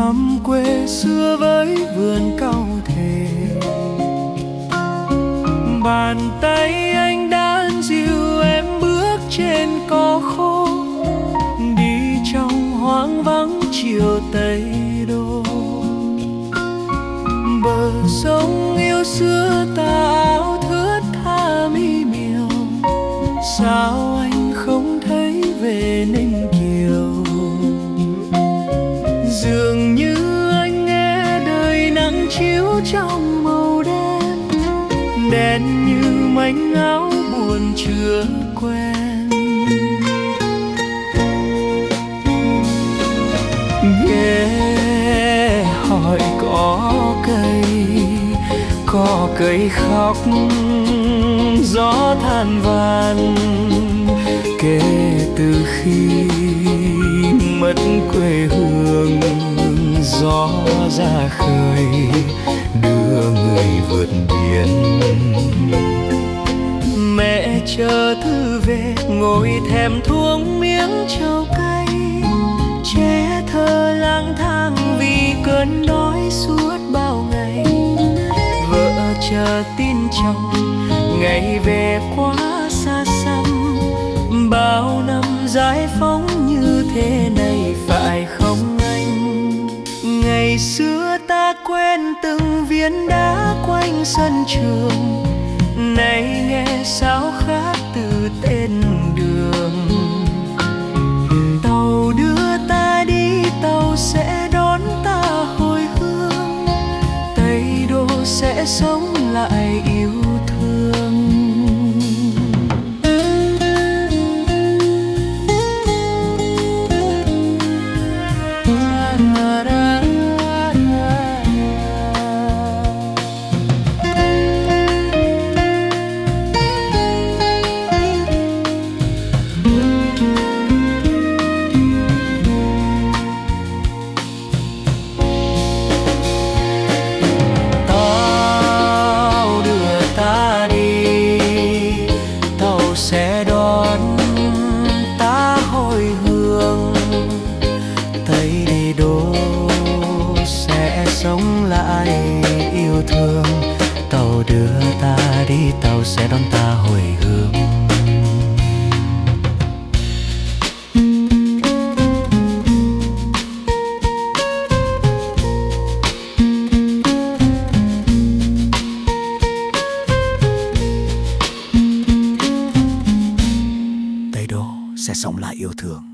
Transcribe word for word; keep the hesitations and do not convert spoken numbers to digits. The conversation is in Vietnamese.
thăm quê xưa với vườn cau thề. Bàn tay anh đan dịu em bước trên cỏ khô, đi trong hoang vắng chiều Tây Đô. Bờ sông yêu xưa ta áo thướt tha mi miều, sao anh không thấy về Ninh Kiều? Dường như anh nghe đời nắng chiếu trong màu đen, đen như mảnh áo buồn chưa quen. Ghé hỏi có cây, có cây khóc gió than van, kể từ khi mất quê hương gió ra khơi đưa người vượt biển. Mẹ chờ thư về ngồi thèm thuốc miếng trầu cay, trẻ thơ lang thang vì cơn đói suốt bao ngày. Vợ chờ tin chồng ngày về quá xa xăm, bao năm giải phóng như thế này phải không anh? Ngày xưa ta quen từng viên đá quanh sân trường, nay nghe sao khác từ tên đường. Tàu đưa ta đi, tàu sẽ đón ta hồi hương, Tây Đô sẽ sống lại yêu thương. Sẽ đón ta hồi hương, Tây Đô sẽ sống lại yêu thương. Tàu đưa ta đi, tàu sẽ đón ta hồi hương. Tây Đô sẽ sống lại yêu thương.